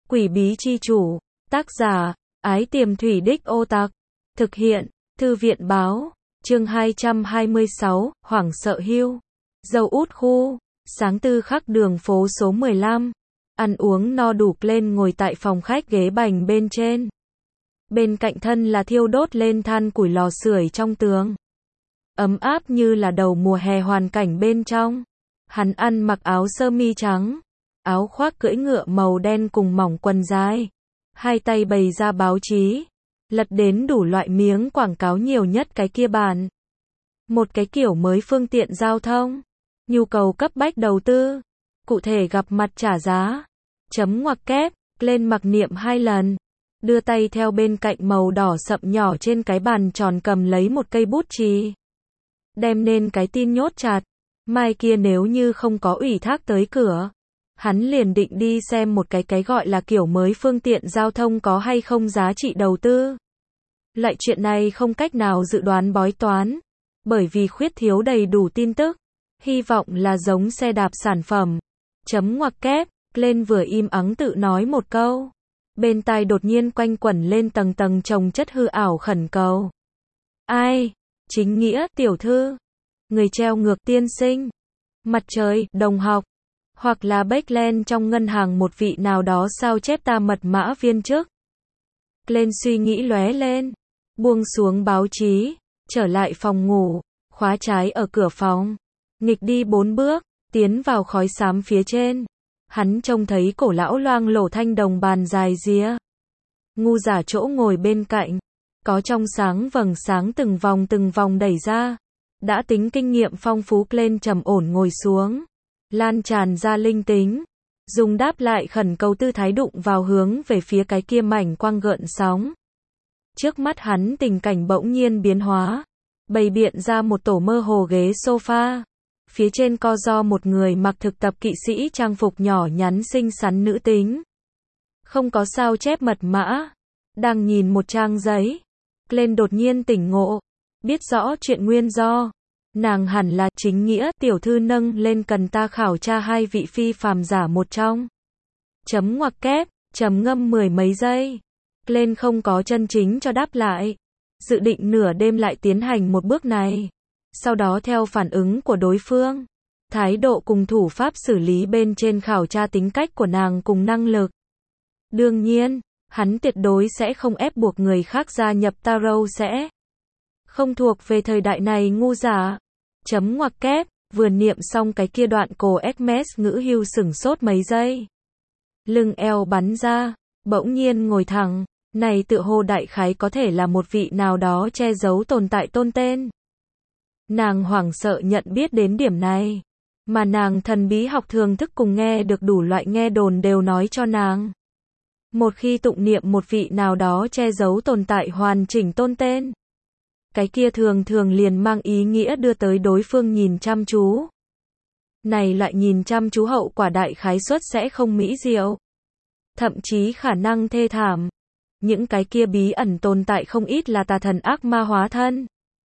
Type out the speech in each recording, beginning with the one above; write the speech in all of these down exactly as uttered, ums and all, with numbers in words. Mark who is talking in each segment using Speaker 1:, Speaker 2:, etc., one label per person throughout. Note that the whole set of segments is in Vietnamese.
Speaker 1: Quỷ bí chi chủ, tác giả, Ái Tiềm Thủy Đích Ô Tặc, thực hiện, Thư viện báo, chương hai trăm hai mươi sáu, Hoảng sợ hưu, dâu út khu, sáng tư khắc đường phố số mười lăm, ăn uống no đủ lên ngồi tại phòng khách ghế bành bên trên. Bên cạnh thân là thiêu đốt lên than củi lò sưởi trong tường. Ấm áp như là đầu mùa hè hoàn cảnh bên trong. Hắn ăn mặc áo sơ mi trắng, áo khoác cưỡi ngựa màu đen cùng mỏng quần dài. Hai tay bày ra báo chí, lật đến đủ loại miếng quảng cáo nhiều nhất cái kia bàn. Một cái kiểu mới phương tiện giao thông, nhu cầu cấp bách đầu tư, cụ thể gặp mặt trả giá. Chấm ngoặc kép, lên mặc niệm hai lần. Đưa tay theo bên cạnh màu đỏ sậm nhỏ trên cái bàn tròn cầm lấy một cây bút chì. Đem nên cái tin nhốt chặt. Mai kia nếu như không có ủy thác tới cửa, hắn liền định đi xem một cái cái gọi là kiểu mới phương tiện giao thông có hay không giá trị đầu tư. Loại chuyện này không cách nào dự đoán bói toán, bởi vì khuyết thiếu đầy đủ tin tức. Hy vọng là giống xe đạp sản phẩm. Chấm ngoặc kép, lên vừa im ắng tự nói một câu. Bên tai đột nhiên quanh quẩn lên tầng tầng chồng chất hư ảo khẩn cầu. Ai? Chính nghĩa, tiểu thư. Người treo ngược tiên sinh. Mặt trời, đồng học. Hoặc là Backland trong ngân hàng một vị nào đó sao chép ta mật mã viên chức. Lên suy nghĩ lóe lên. Buông xuống báo chí. Trở lại phòng ngủ. Khóa trái ở cửa phòng. Nghịch đi bốn bước. Tiến vào khói xám phía trên. Hắn trông thấy cổ lão loang lổ thanh đồng bàn dài rìa. Ngu giả chỗ ngồi bên cạnh. Có trong sáng vầng sáng từng vòng từng vòng đẩy ra. Đã tính kinh nghiệm phong phú lên trầm ổn ngồi xuống. Lan tràn ra linh tính. Dùng đáp lại khẩn cầu tư thái đụng vào hướng về phía cái kia mảnh quang gợn sóng. Trước mắt hắn tình cảnh bỗng nhiên biến hóa. Bày biện ra một tổ mơ hồ ghế sofa. Phía trên co do một người mặc thực tập kỵ sĩ trang phục nhỏ nhắn xinh xắn nữ tính. Không có sao chép mật mã. Đang nhìn một trang giấy. Lên đột nhiên tỉnh ngộ. Biết rõ chuyện nguyên do. Nàng hẳn là chính nghĩa tiểu thư nâng lên cần ta khảo tra hai vị phi phàm giả một trong. Chấm ngoặc kép, chấm ngâm mười mấy giây. Lên không có chân chính cho đáp lại. Dự định nửa đêm lại tiến hành một bước này. Sau đó theo phản ứng của đối phương, thái độ cùng thủ pháp xử lý bên trên khảo tra tính cách của nàng cùng năng lực. Đương nhiên, hắn tuyệt đối sẽ không ép buộc người khác gia nhập tarot sẽ. Không thuộc về thời đại này ngu giả. Chấm ngoặc kép, vừa niệm xong cái kia đoạn cổ Hermes ngữ hưu sửng sốt mấy giây. Lưng eo bắn ra, bỗng nhiên ngồi thẳng, này tự hồ đại khái có thể là một vị nào đó che giấu tồn tại tôn tên. Nàng hoảng sợ nhận biết đến điểm này, mà nàng thần bí học thường thức cùng nghe được đủ loại nghe đồn đều nói cho nàng. Một khi tụng niệm một vị nào đó che giấu tồn tại hoàn chỉnh tôn tên, cái kia thường thường liền mang ý nghĩa đưa tới đối phương nhìn chăm chú. Này loại nhìn chăm chú hậu quả đại khái suất sẽ không mỹ diệu, thậm chí khả năng thê thảm. Những cái kia bí ẩn tồn tại không ít là tà thần ác ma hóa thân.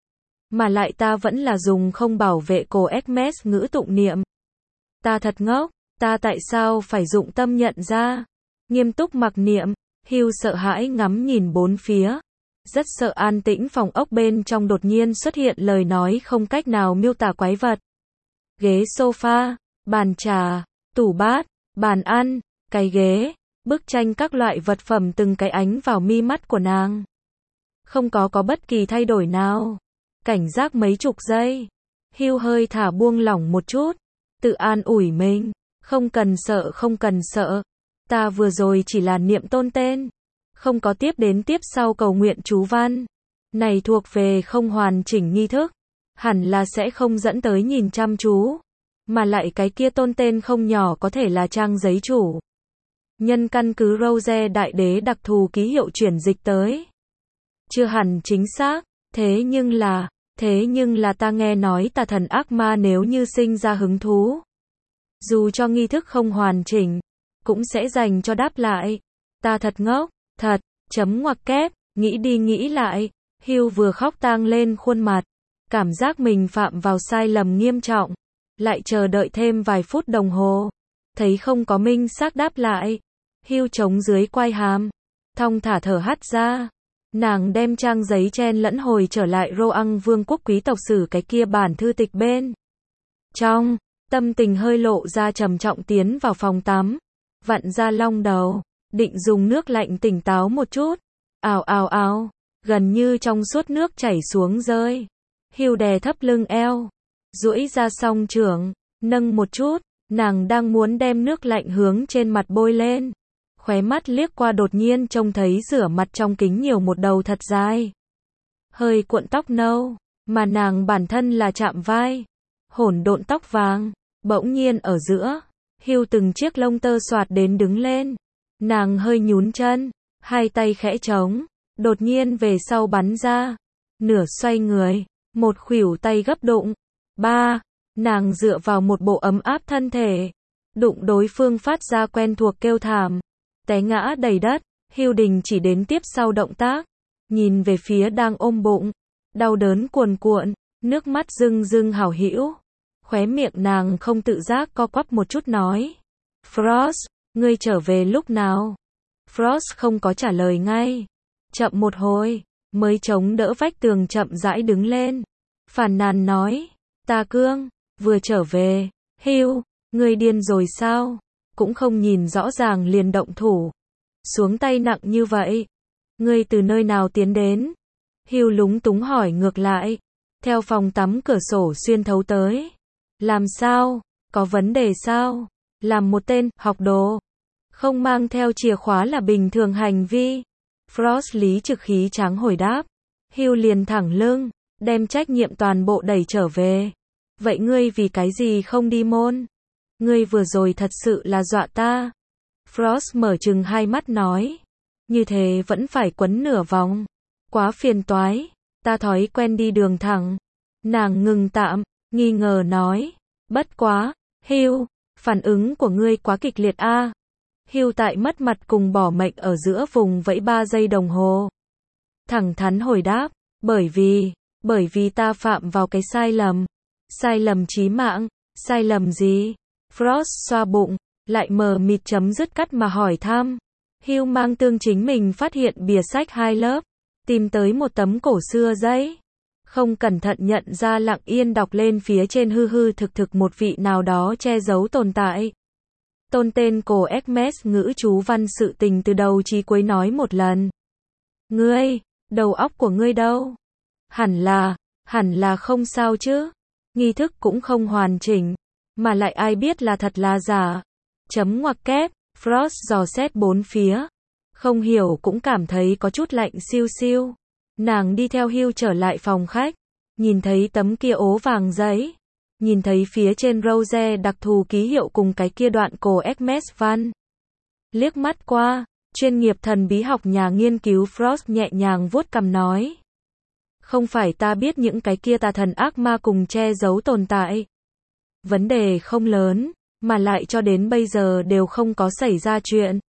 Speaker 1: Mà lại ta vẫn là dùng không bảo vệ cổ Hermes ngữ tụng niệm. Ta thật ngốc, ta tại sao phải dụng tâm nhận ra? Nghiêm túc mặc niệm, hưu sợ hãi ngắm nhìn bốn phía. Rất sợ an tĩnh phòng ốc bên trong đột nhiên xuất hiện lời nói không cách nào miêu tả quái vật. Ghế sofa, bàn trà, tủ bát, bàn ăn, cái ghế, bức tranh các loại vật phẩm từng cái ánh vào mi mắt của nàng. Không có có bất kỳ thay đổi nào. Cảnh giác mấy chục giây. Hưu hơi thả buông lỏng một chút. Tự an ủi mình. Không cần sợ không cần sợ. Ta vừa rồi chỉ là niệm tôn tên. Không có tiếp đến tiếp sau cầu nguyện chú văn. Này thuộc về không hoàn chỉnh nghi thức. Hẳn là sẽ không dẫn tới nhìn chăm chú. Mà lại cái kia tôn tên không nhỏ có thể là trang giấy chủ. Nhân căn cứ Rose đại đế đặc thù ký hiệu chuyển dịch tới. Chưa hẳn chính xác. Thế nhưng là, thế nhưng là ta nghe nói tà thần ác ma nếu như sinh ra hứng thú. Dù cho nghi thức không hoàn chỉnh, cũng sẽ dành cho đáp lại. Ta thật ngốc, thật, chấm ngoặc kép, nghĩ đi nghĩ lại. Hưu vừa khóc tang lên khuôn mặt. Cảm giác mình phạm vào sai lầm nghiêm trọng. Lại chờ đợi thêm vài phút đồng hồ. Thấy không có minh xác đáp lại. Hugh chống dưới quai hàm, thong thả thở hắt ra. Nàng đem trang giấy chen lẫn hồi trở lại Roang vương quốc quý tộc sử cái kia bản thư tịch bên trong, tâm tình hơi lộ ra trầm trọng tiến vào phòng tắm, vặn ra long đầu, định dùng nước lạnh tỉnh táo một chút. Ào ào ào, gần như trong suốt nước chảy xuống rơi. Hugh đè thấp lưng eo, duỗi ra song trưởng, nâng một chút, nàng đang muốn đem nước lạnh hướng trên mặt bôi lên. Khóe mắt liếc qua đột nhiên trông thấy rửa mặt trong kính nhiều một đầu thật dài, hơi cuộn tóc nâu, mà nàng bản thân là chạm vai, hỗn độn tóc vàng, bỗng nhiên ở giữa, Hugh từng chiếc lông tơ xoạt đến đứng lên. Nàng hơi nhún chân, hai tay khẽ trống, đột nhiên về sau bắn ra, nửa xoay người, một khuỷu tay gấp đụng. Ba, nàng dựa vào một bộ ấm áp thân thể, đụng đối phương phát ra quen thuộc kêu thảm, té ngã đầy đất. Hugh đình chỉ đến tiếp sau động tác, nhìn về phía đang ôm bụng, đau đớn cuồn cuộn, nước mắt rưng rưng hảo hữu. Khóe miệng nàng không tự giác co quắp một chút nói, Frost, ngươi trở về lúc nào? Frost không có trả lời ngay, chậm một hồi, mới chống đỡ vách tường chậm rãi đứng lên, phàn nàn nói, ta cương, vừa trở về. Hugh, ngươi điên rồi sao? Cũng không nhìn rõ ràng liền động thủ, xuống tay nặng như vậy. Ngươi từ nơi nào tiến đến? Hugh lúng túng hỏi ngược lại, theo phòng tắm cửa sổ xuyên thấu tới. Làm sao? Có vấn đề sao? Làm một tên học đồ, không mang theo chìa khóa là bình thường hành vi. Frost lý trực khí tráng hồi đáp. Hugh liền thẳng lưng, đem trách nhiệm toàn bộ đẩy trở về. Vậy ngươi vì cái gì không đi môn? Ngươi vừa rồi thật sự là dọa ta. Frost mở trừng hai mắt nói, như thế vẫn phải quấn nửa vòng, quá phiền toái, ta thói quen đi đường thẳng. Nàng ngừng tạm, nghi ngờ nói, bất quá, Hugh, phản ứng của ngươi quá kịch liệt a. À. Hugh tại mất mặt cùng bỏ mệnh ở giữa vùng vẫy ba giây đồng hồ. Thẳng thắn hồi đáp, bởi vì, bởi vì ta phạm vào cái sai lầm. Sai lầm chí mạng, sai lầm gì? Frost xoa bụng, lại mờ mịt chấm dứt cắt mà hỏi thăm. Hugh mang tương chính mình phát hiện bìa sách hai lớp, tìm tới một tấm cổ xưa giấy. Không cẩn thận nhận ra lặng yên đọc lên phía trên hư hư thực thực một vị nào đó che giấu tồn tại. Tôn tên cổ Hermes ngữ chú văn sự tình từ đầu chí cuối nói một lần. Ngươi, đầu óc của ngươi đâu? Hẳn là, hẳn là không sao chứ. Nghi thức cũng không hoàn chỉnh, mà lại ai biết là thật là giả. Chấm ngoặc kép, Frost dò xét bốn phía. Không hiểu cũng cảm thấy có chút lạnh siêu siêu. Nàng đi theo Hugh trở lại phòng khách, nhìn thấy tấm kia ố vàng giấy, nhìn thấy phía trên rose đặc thù ký hiệu cùng cái kia đoạn cổ Hermes văn. Liếc mắt qua, chuyên nghiệp thần bí học nhà nghiên cứu Frost nhẹ nhàng vuốt cằm nói, không phải ta biết những cái kia tà thần ác ma cùng che giấu tồn tại. Vấn đề không lớn, mà lại cho đến bây giờ đều không có xảy ra chuyện.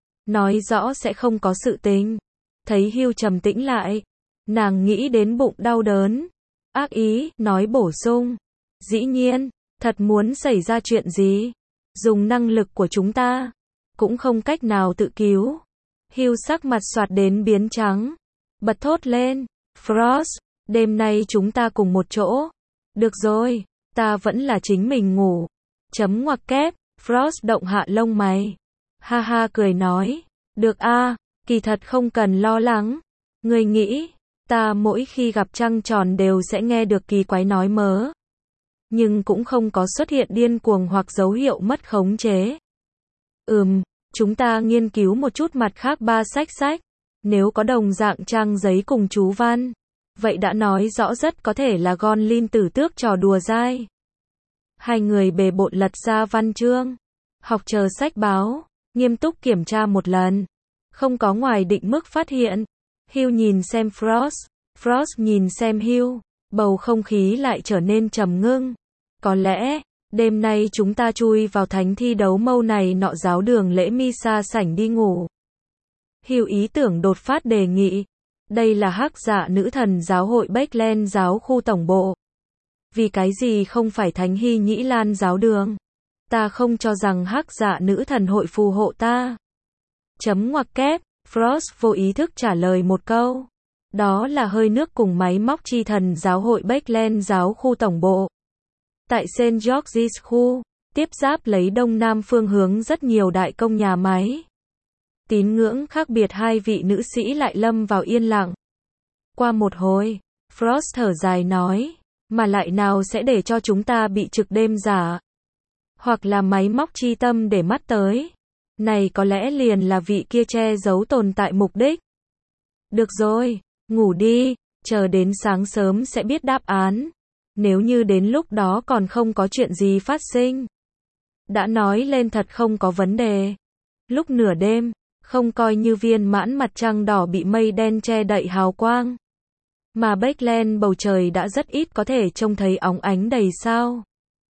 Speaker 1: Nói rõ sẽ không có sự tình. Thấy Hugh trầm tĩnh lại, nàng nghĩ đến bụng đau đớn, ác ý, nói bổ sung, dĩ nhiên, thật muốn xảy ra chuyện gì, dùng năng lực của chúng ta, cũng không cách nào tự cứu. Hugh sắc mặt xoạt đến biến trắng, bật thốt lên, Frost, đêm nay chúng ta cùng một chỗ. Được rồi, ta vẫn là chính mình ngủ. Chấm ngoặc kép, Frost động hạ lông mày. Ha ha cười nói, được a, kỳ thật không cần lo lắng. Ngươi nghĩ, ta mỗi khi gặp trăng tròn đều sẽ nghe được kỳ quái nói mớ. Nhưng cũng không có xuất hiện điên cuồng hoặc dấu hiệu mất khống chế. Ừm, chúng ta nghiên cứu một chút mặt khác ba sách sách. Nếu có đồng dạng trang giấy cùng chú văn, vậy đã nói rõ rất có thể là Gonlin tử tước trò đùa dai. Hai người bề bộn lật ra văn chương, học chờ sách báo, nghiêm túc kiểm tra một lần. Không có ngoài định mức phát hiện. Hugh nhìn xem Frost, Frost nhìn xem Hugh, bầu không khí lại trở nên trầm ngưng. Có lẽ, đêm nay chúng ta chui vào thánh thi đấu mâu này nọ giáo đường lễ Misa sảnh đi ngủ. Hugh ý tưởng đột phát đề nghị. Đây là hắc dạ nữ thần giáo hội Backland giáo khu tổng bộ. Vì cái gì không phải thánh hy nhĩ lan giáo đường? Ta không cho rằng hắc dạ nữ thần hội phù hộ ta. Chấm ngoặc kép, Frost vô ý thức trả lời một câu. Đó là hơi nước cùng máy móc chi thần giáo hội Backland giáo khu tổng bộ. Tại Saint George's khu, tiếp giáp lấy đông nam phương hướng rất nhiều đại công nhà máy. Tín ngưỡng khác biệt hai vị nữ sĩ lại lâm vào yên lặng. Qua một hồi, Frost thở dài nói, mà lại nào sẽ để cho chúng ta bị trực đêm giả. Hoặc là máy móc chi tâm để mắt tới. Này có lẽ liền là vị kia che giấu tồn tại mục đích. Được rồi, ngủ đi, chờ đến sáng sớm sẽ biết đáp án. Nếu như đến lúc đó còn không có chuyện gì phát sinh. Đã nói lên thật không có vấn đề. Lúc nửa đêm, không coi như viên mãn mặt trăng đỏ bị mây đen che đậy hào quang. Mà Backland bầu trời đã rất ít có thể trông thấy óng ánh đầy sao.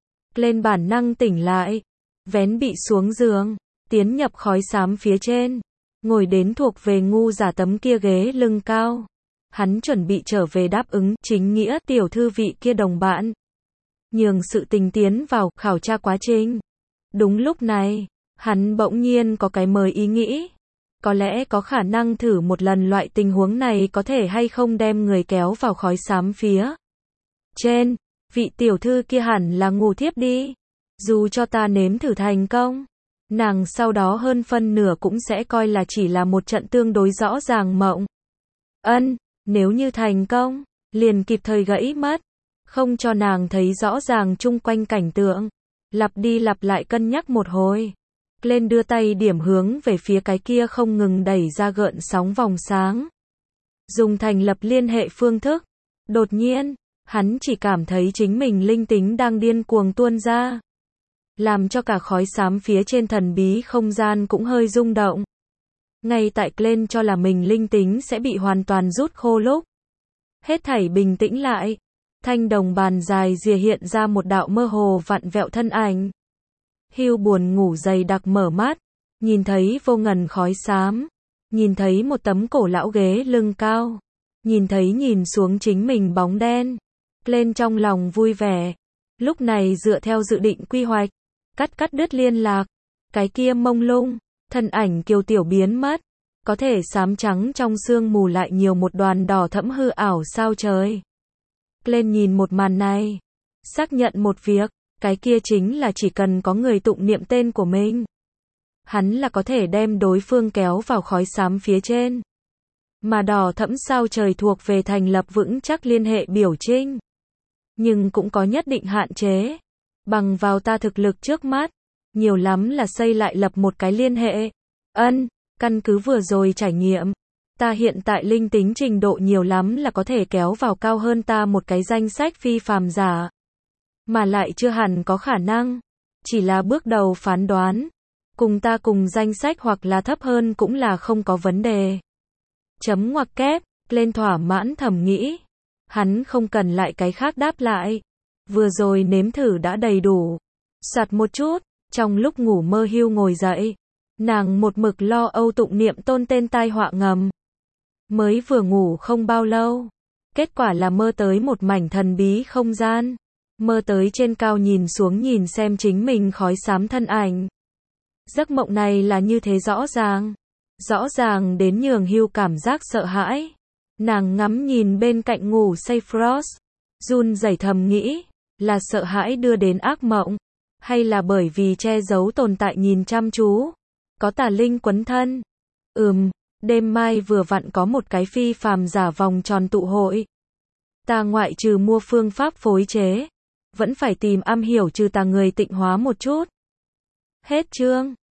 Speaker 1: Lên bản năng tỉnh lại, vén bị xuống giường, tiến nhập khói xám phía trên, ngồi đến thuộc về ngu giả tấm kia ghế lưng cao. Hắn chuẩn bị trở về đáp ứng chính nghĩa tiểu thư vị kia đồng bạn. Nhường sự tình tiến vào khảo tra quá trình. Đúng lúc này, hắn bỗng nhiên có cái mới ý nghĩ. Có lẽ có khả năng thử một lần loại tình huống này có thể hay không đem người kéo vào khói xám phía trên. Vị tiểu thư kia hẳn là ngủ thiếp đi. Dù cho ta nếm thử thành công, nàng sau đó hơn phân nửa cũng sẽ coi là chỉ là một trận tương đối rõ ràng mộng. Ân, nếu như thành công, liền kịp thời gãy mất, không cho nàng thấy rõ ràng chung quanh cảnh tượng. Lặp đi lặp lại cân nhắc một hồi. Lên đưa tay điểm hướng về phía cái kia không ngừng đẩy ra gợn sóng vòng sáng. Dùng thành lập liên hệ phương thức. Đột nhiên, hắn chỉ cảm thấy chính mình linh tính đang điên cuồng tuôn ra. Làm cho cả khói xám phía trên thần bí không gian cũng hơi rung động. Ngay tại Glenn cho là mình linh tính sẽ bị hoàn toàn rút khô lúc. Hết thảy bình tĩnh lại. Thanh đồng bàn dài rìa hiện ra một đạo mơ hồ vặn vẹo thân ảnh. Hugh buồn ngủ dày đặc mở mắt, nhìn thấy vô ngần khói xám, nhìn thấy một tấm cổ lão ghế lưng cao, nhìn thấy nhìn xuống chính mình bóng đen. Lên trong lòng vui vẻ, lúc này dựa theo dự định quy hoạch, cắt cắt đứt liên lạc, cái kia mông lung, thân ảnh kiều tiểu biến mất, có thể xám trắng trong sương mù lại nhiều một đoàn đỏ thẫm hư ảo sao trời. Lên nhìn một màn này, xác nhận một việc. Cái kia chính là chỉ cần có người tụng niệm tên của mình, hắn là có thể đem đối phương kéo vào khói xám phía trên. Mà đỏ thẫm sao trời thuộc về thành lập vững chắc liên hệ biểu trinh. Nhưng cũng có nhất định hạn chế. Bằng vào ta thực lực trước mắt, nhiều lắm là xây lại lập một cái liên hệ. Ân, căn cứ vừa rồi trải nghiệm, ta hiện tại linh tính trình độ nhiều lắm là có thể kéo vào cao hơn ta một cái danh sách phi phàm giả. Mà lại chưa hẳn có khả năng. Chỉ là bước đầu phán đoán. Cùng ta cùng danh sách hoặc là thấp hơn cũng là không có vấn đề. Chấm ngoặc kép, lên thỏa mãn thầm nghĩ. Hắn không cần lại cái khác đáp lại. Vừa rồi nếm thử đã đầy đủ. Soạt một chút, trong lúc ngủ mơ Hugh ngồi dậy. Nàng một mực lo âu tụng niệm tôn tên tai họa ngầm. Mới vừa ngủ không bao lâu. Kết quả là mơ tới một mảnh thần bí không gian. Mơ tới trên cao nhìn xuống nhìn xem chính mình khói xám thân ảnh. Giấc mộng này là như thế rõ ràng. Rõ ràng đến nhường Hugh cảm giác sợ hãi. Nàng ngắm nhìn bên cạnh ngủ say Frost. Run rẩy thầm nghĩ. Là sợ hãi đưa đến ác mộng. Hay là bởi vì che giấu tồn tại nhìn chăm chú. Có tà linh quấn thân. Ừm, đêm mai vừa vặn có một cái phi phàm giả vòng tròn tụ hội. Ta ngoại trừ mua phương pháp phối chế. Vẫn phải tìm am hiểu trừ tà người tịnh hóa một chút. Hết chương.